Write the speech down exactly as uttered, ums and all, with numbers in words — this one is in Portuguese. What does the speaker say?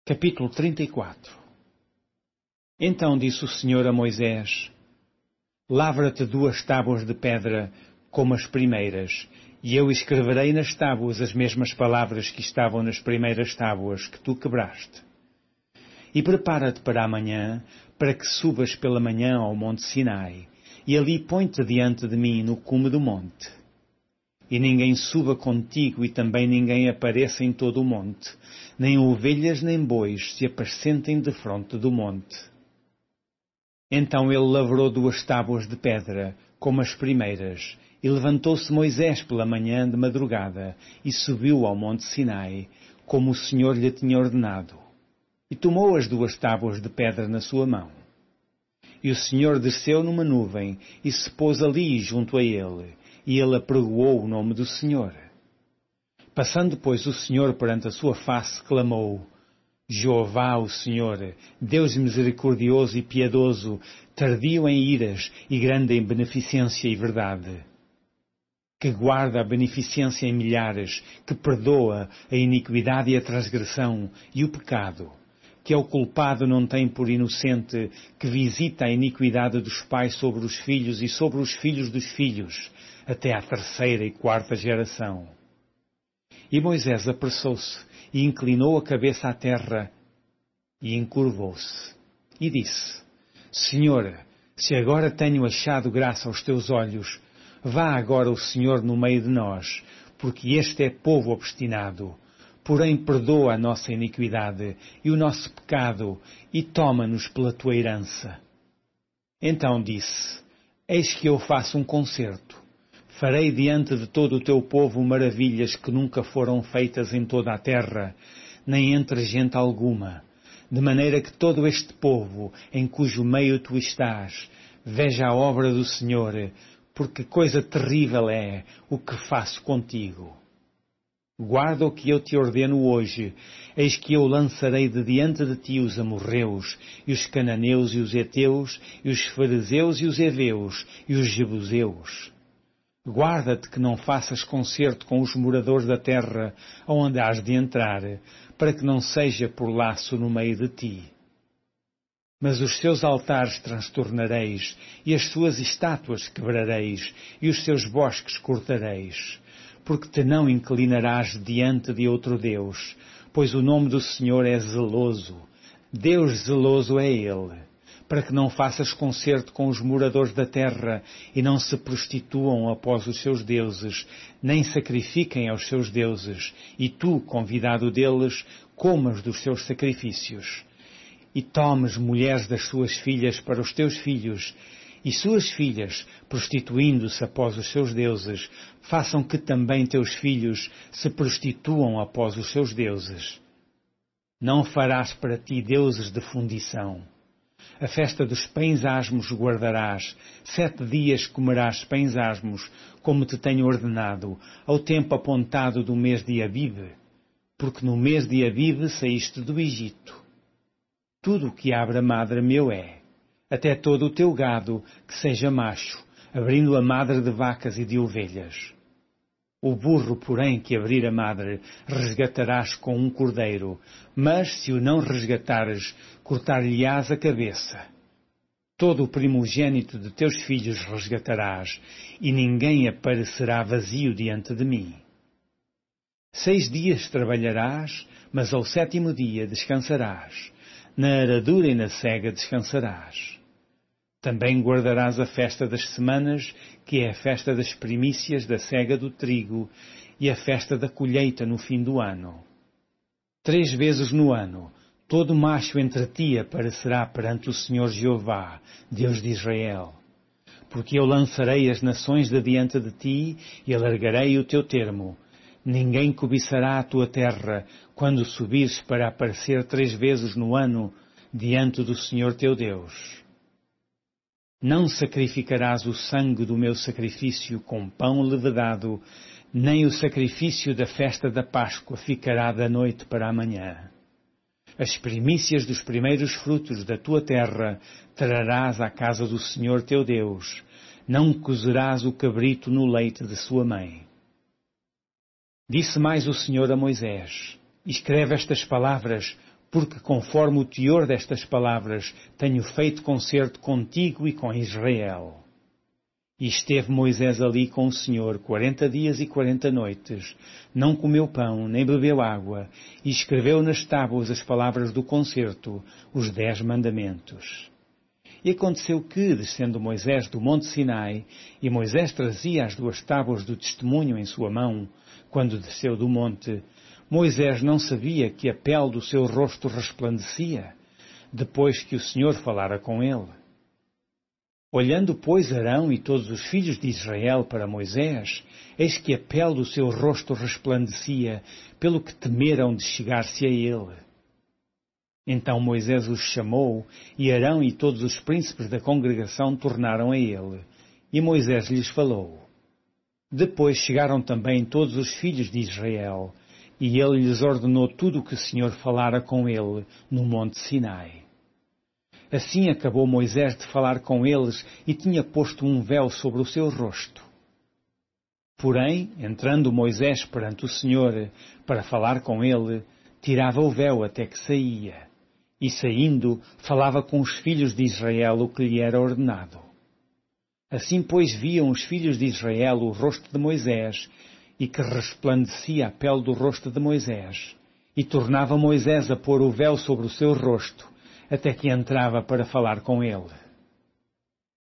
Capítulo trinta e quatro. Então disse o Senhor a Moisés: Lavra-te duas tábuas de pedra, como as primeiras, e eu escreverei nas tábuas as mesmas palavras que estavam nas primeiras tábuas que tu quebraste. E prepara-te para amanhã, para que subas pela manhã ao monte Sinai, e ali põe-te diante de mim no cume do monte. E ninguém suba contigo, e também ninguém apareça em todo o monte, nem ovelhas nem bois se apacentem defronte do monte. Então ele lavrou duas tábuas de pedra, como as primeiras, e levantou-se Moisés pela manhã de madrugada, e subiu ao monte Sinai, como o Senhor lhe tinha ordenado. E tomou as duas tábuas de pedra na sua mão. E o Senhor desceu numa nuvem, e se pôs ali junto a ele, e ele apregoou o nome do Senhor. Passando, pois, o Senhor perante a sua face, clamou: Jeová, o Senhor, Deus misericordioso e piedoso, tardio em iras e grande em beneficência e verdade, que guarda a beneficência em milhares, que perdoa a iniquidade e a transgressão e o pecado, que é o culpado não tem por inocente, que visita a iniquidade dos pais sobre os filhos e sobre os filhos dos filhos, até à terceira e quarta geração. E Moisés apressou-se e inclinou a cabeça à terra e encurvou-se e disse: Senhor, se agora tenho achado graça aos teus olhos, vá agora o Senhor no meio de nós, porque este é povo obstinado. Porém perdoa a nossa iniquidade e o nosso pecado e toma-nos pela tua herança. Então disse: Eis que eu faço um concerto. Farei diante de todo o teu povo maravilhas que nunca foram feitas em toda a terra, nem entre gente alguma, de maneira que todo este povo, em cujo meio tu estás, veja a obra do Senhor, porque coisa terrível é o que faço contigo. Guarda o que eu te ordeno hoje, eis que eu lançarei de diante de ti os amorreus, e os cananeus e os heteus, e os fariseus e os heveus, e os jebuseus. Guarda-te que não faças concerto com os moradores da terra, aonde has de entrar, para que não seja por laço no meio de ti. Mas os seus altares transtornareis, e as suas estátuas quebrareis, e os seus bosques cortareis, porque te não inclinarás diante de outro Deus, pois o nome do Senhor é zeloso, Deus zeloso é Ele, para que não faças concerto com os moradores da terra e não se prostituam após os seus deuses, nem sacrifiquem aos seus deuses, e tu, convidado deles, comas dos seus sacrifícios. E tomes mulheres das suas filhas para os teus filhos, e suas filhas, prostituindo-se após os seus deuses, façam que também teus filhos se prostituam após os seus deuses. Não farás para ti deuses de fundição. A festa dos pães asmos guardarás, sete dias comerás pães asmos, como te tenho ordenado, ao tempo apontado do mês de Abibe, porque no mês de Abibe saíste do Egito. Tudo o que abre a madre meu é, até todo o teu gado que seja macho, abrindo a madre de vacas e de ovelhas. O burro, porém, que abrir a madre, resgatarás com um cordeiro, mas, se o não resgatares, cortar-lhe-ás a cabeça. Todo o primogênito de teus filhos resgatarás, e ninguém aparecerá vazio diante de mim. Seis dias trabalharás, mas ao sétimo dia descansarás. Na aradura e na cega descansarás. Também guardarás a festa das semanas, que é a festa das primícias da cega do trigo, e a festa da colheita no fim do ano. Três vezes no ano, todo macho entre ti aparecerá perante o Senhor Jeová, Deus de Israel. Porque eu lançarei as nações de diante de ti e alargarei o teu termo. Ninguém cobiçará a tua terra, quando subires para aparecer três vezes no ano diante do Senhor teu Deus. Não sacrificarás o sangue do meu sacrifício com pão levedado, nem o sacrifício da festa da Páscoa ficará da noite para a manhã. As primícias dos primeiros frutos da tua terra trarás à casa do Senhor teu Deus. Não cozerás o cabrito no leite de sua mãe. Disse mais o Senhor a Moisés: Escreve estas palavras, porque conforme o teor destas palavras tenho feito concerto contigo e com Israel. E esteve Moisés ali com o Senhor quarenta dias e quarenta noites, não comeu pão, nem bebeu água, e escreveu nas tábuas as palavras do concerto, os dez mandamentos. E aconteceu que, descendo Moisés do monte Sinai, e Moisés trazia as duas tábuas do testemunho em sua mão, quando desceu do monte, Moisés não sabia que a pele do seu rosto resplandecia, depois que o Senhor falara com ele. Olhando, pois, Arão e todos os filhos de Israel para Moisés, eis que a pele do seu rosto resplandecia, pelo que temeram de chegar-se a ele. Então Moisés os chamou, e Arão e todos os príncipes da congregação tornaram a ele, e Moisés lhes falou. Depois chegaram também todos os filhos de Israel, e ele lhes ordenou tudo o que o Senhor falara com ele no monte Sinai. Assim acabou Moisés de falar com eles e tinha posto um véu sobre o seu rosto. Porém, entrando Moisés perante o Senhor para falar com ele, tirava o véu até que saía, e saindo, falava com os filhos de Israel o que lhe era ordenado. Assim, pois, viam os filhos de Israel o rosto de Moisés, e que resplandecia a pele do rosto de Moisés, e tornava Moisés a pôr o véu sobre o seu rosto, até que entrava para falar com ele.